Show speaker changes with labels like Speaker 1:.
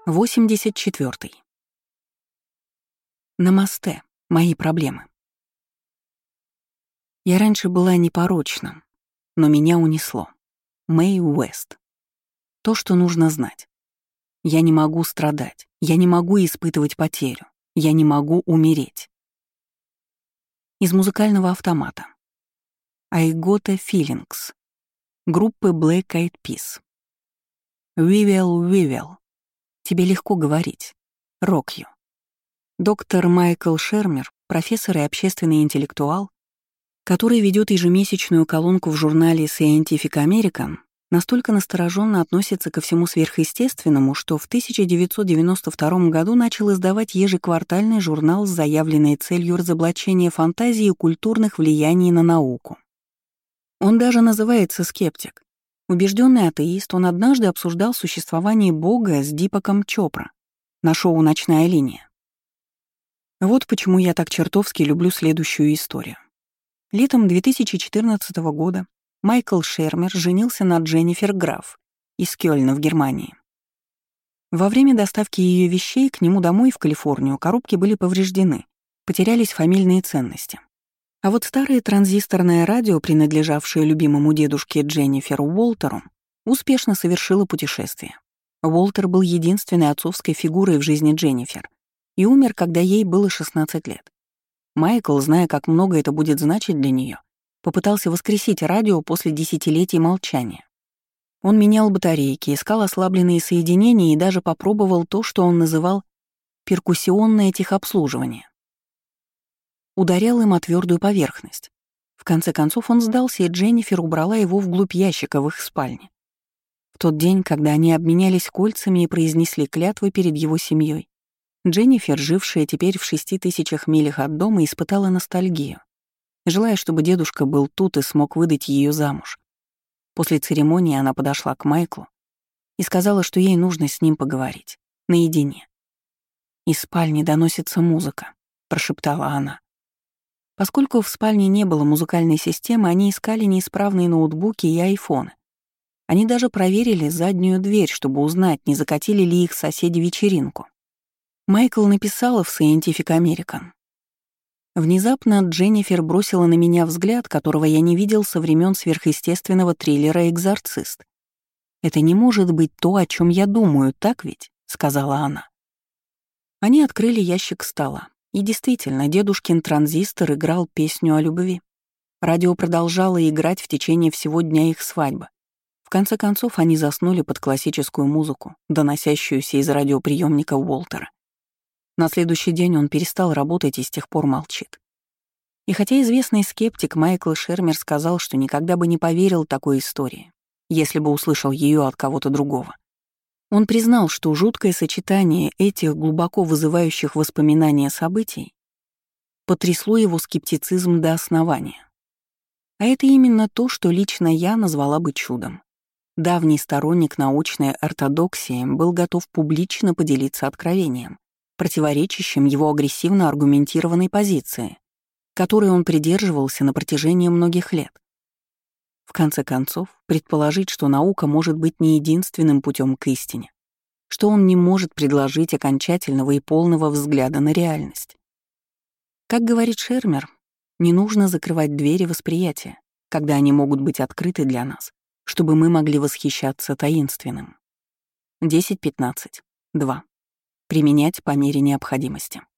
Speaker 1: 84. Намасте. Мои проблемы. Я раньше была непорочна, но меня унесло. Мэй Уэст. То, что нужно знать. Я не могу страдать, я не могу испытывать потерю, я не могу умереть. Из музыкального автомата. I got a feelings. Группы Black Eyed Peas. We will. Тебе легко говорить. Rock you. Доктор Майкл Шермер, профессор и общественный интеллектуал, который ведет ежемесячную колонку в журнале Scientific American, настолько настороженно относится ко всему сверхъестественному, что в 1992 году начал издавать ежеквартальный журнал с заявленной целью разоблачения фантазии и культурных влияний на науку. Он даже называется «Скептик». Убежденный атеист, он однажды обсуждал существование Бога с Дипаком Чопра на шоу «Ночная линия». Вот почему я так чертовски люблю следующую историю. Летом 2014 года Майкл Шермер женился на Дженнифер Граф из Кёльна в Германии. Во время доставки ее вещей к нему домой в Калифорнию коробки были повреждены, потерялись фамильные ценности. А вот старое транзисторное радио, принадлежавшее любимому дедушке Дженнифер Уолтеру, успешно совершило путешествие. Уолтер был единственной отцовской фигурой в жизни Дженнифер и умер, когда ей было 16 лет. Майкл, зная, как много это будет значить для нее, попытался воскресить радио после десятилетий молчания. Он менял батарейки, искал ослабленные соединения и даже попробовал то, что он называл перкуссионное техобслуживание. Ударял им о твердую поверхность. В конце концов он сдался, и Дженнифер убрала его вглубь ящика в их спальне. В тот день, когда они обменялись кольцами и произнесли клятвы перед его семьей, Дженнифер, жившая теперь в 6000 милях от дома, испытала ностальгию, желая, чтобы дедушка был тут и смог выдать ее замуж. После церемонии она подошла к Майклу и сказала, что ей нужно с ним поговорить, наедине. «Из спальни доносится музыка», — прошептала она. Поскольку в спальне не было музыкальной системы, они искали неисправные ноутбуки и айфоны. Они даже проверили заднюю дверь, чтобы узнать, не закатили ли их соседи вечеринку. Майкл написала в Scientific American. Внезапно Дженнифер бросила на меня взгляд, которого я не видел со времен сверхъестественного триллера «Экзорцист». «Это не может быть то, о чем я думаю, так ведь?» — сказала она. Они открыли ящик стола. И действительно, дедушкин транзистор играл песню о любви. Радио продолжало играть в течение всего дня их свадьбы. В конце концов, они заснули под классическую музыку, доносящуюся из радиоприемника Уолтера. На следующий день он перестал работать и с тех пор молчит. И хотя известный скептик Майкл Шермер сказал, что никогда бы не поверил такой истории, если бы услышал ее от кого-то другого, он признал, что жуткое сочетание этих глубоко вызывающих воспоминания событий потрясло его скептицизм до основания. А это именно то, что лично я назвала бы чудом. Давний сторонник научной ортодоксии был готов публично поделиться откровением, противоречащим его агрессивно аргументированной позиции, которой он придерживался на протяжении многих лет. В конце концов, предположить, что наука может быть не единственным путем к истине, что он не может предложить окончательного и полного взгляда на реальность. Как говорит Шермер, не нужно закрывать двери восприятия, когда они могут быть открыты для нас, чтобы мы могли восхищаться таинственным. 10.15. 2. Применять по мере необходимости.